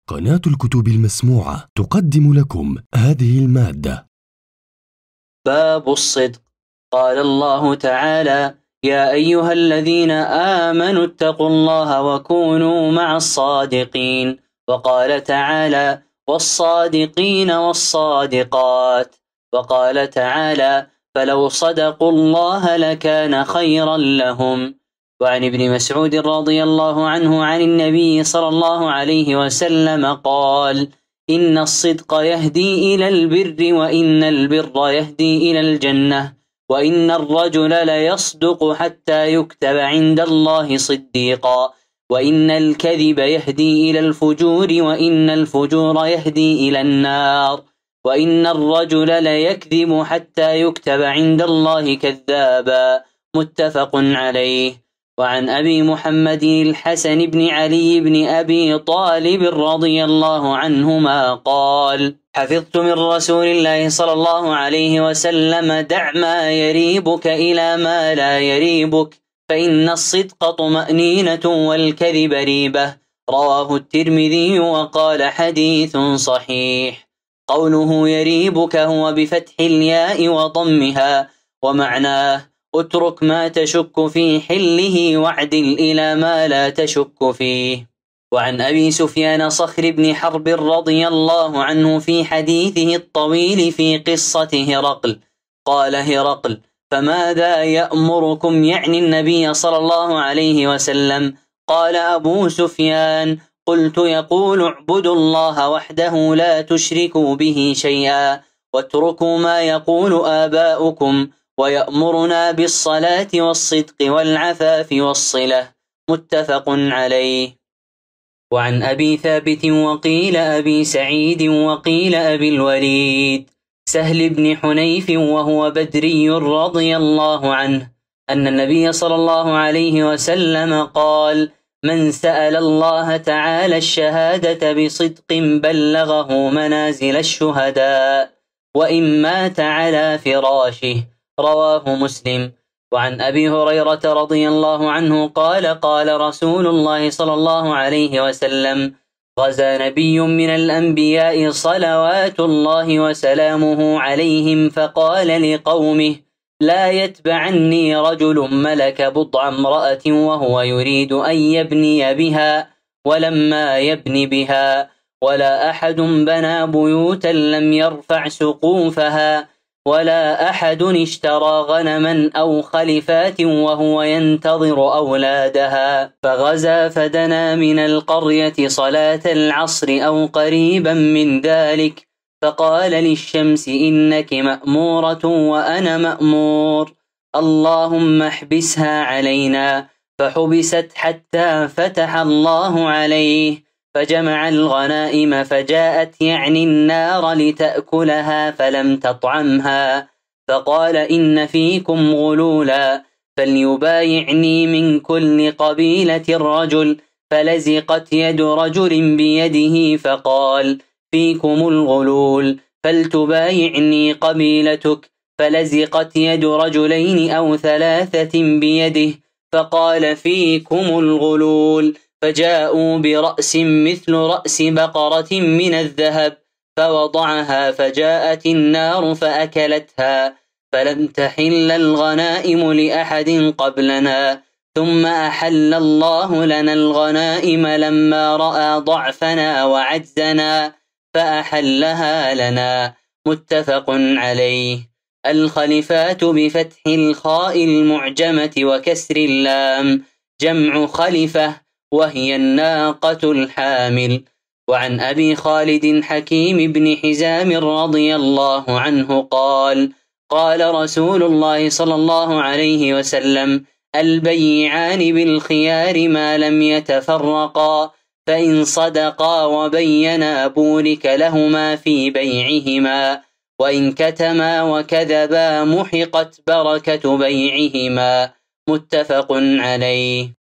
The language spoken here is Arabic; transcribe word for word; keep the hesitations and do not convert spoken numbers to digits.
قناة الكتب المسموعة تقدم لكم هذه المادة. باب الصدق. قال الله تعالى: يا أيها الذين آمنوا اتقوا الله وكونوا مع الصادقين. وقال تعالى: والصادقين والصادقات. وقال تعالى: فلو صدقوا الله لكان خيرا لهم. وعن ابن مسعود رضي الله عنه عن النبي صلى الله عليه وسلم قال: إن الصدق يهدي إلى البر، وإن البر يهدي إلى الجنة، وإن الرجل ليصدق حتى يكتب عند الله صديقا، وإن الكذب يهدي إلى الفجور، وإن الفجور يهدي إلى النار، وإن الرجل ليكذب حتى يكتب عند الله كذابا. متفق عليه. وعن أبي محمد الحسن بن علي بن أبي طالب رضي الله عنهما قال: حفظت من رسول الله صلى الله عليه وسلم: دع ما يريبك إلى ما لا يريبك، فإن الصدق طمأنينة والكذب ريبة. رواه الترمذي وقال: حديث صحيح. قوله يريبك هو بفتح الياء وضمها، ومعناه: اترك ما تشك في حله واعدل إلى ما لا تشك فيه. وعن أبي سفيان صخر بن حرب رضي الله عنه في حديثه الطويل في قصة هرقل قال هرقل: فماذا يأمركم؟ يعني النبي صلى الله عليه وسلم. قال أبو سفيان: قلت: يقول اعبدوا الله وحده لا تشركوا به شيئا، واتركوا ما يقول آباؤكم، ويأمرنا بالصلاة والصدق والعفاف والصلة. متفق عليه. وعن أبي ثابت وقيل أبي سعيد وقيل أبي الوليد سهل بن حنيف وهو بدري رضي الله عنه أن النبي صلى الله عليه وسلم قال: من سأل الله تعالى الشهادة بصدق بلغه منازل الشهداء، وإن مات على فراشه. رواه مسلم. وعن أبي هريرة رضي الله عنه قال: قال رسول الله صلى الله عليه وسلم: غزا نبي من الأنبياء صلوات الله وسلامه عليهم، فقال لقومه: لا يتبعني رجل ملك بضع امرأة وهو يريد أن يبني بها، ولما يبني بها، ولا أحد بنى بيوتا لم يرفع سقوفها، ولا أحد اشترى غنما أو خلفات وهو ينتظر أولادها. فغزا فدنا من القرية صلاة العصر أو قريبا من ذلك، فقال للشمس: إنك مأمورة وأنا مأمور، اللهم احبسها علينا. فحبست حتى فتح الله عليه، فجمع الغنائم فجاءت يعني النار لتأكلها فلم تطعمها، فقال: إن فيكم غلولا، فليبايعني من كل قبيلة رجل. فلزقت يد رجل بيده فقال: فيكم الغلول، فلتبايعني قبيلتك. فلزقت يد رجلين أو ثلاثة بيده فقال: فيكم الغلول. فجاءوا برأس مثل رأس بقرة من الذهب فوضعها، فجاءت النار فأكلتها، فلم تحل الغنائم لأحد قبلنا، ثم أحل الله لنا الغنائم لما رأى ضعفنا وعجزنا فأحلها لنا. متفق عليه. الخلفات بفتح الخاء المعجمة وكسر اللام، جمع خلفة، وهي الناقة الحامل. وعن أبي خالد حكيم بن حزام رضي الله عنه قال: قال رسول الله صلى الله عليه وسلم: البيعان بالخيار ما لم يتفرقا، فإن صدقا وبينا بورك لهما في بيعهما، وإن كتما وكذبا محقت بركة بيعهما. متفق عليه.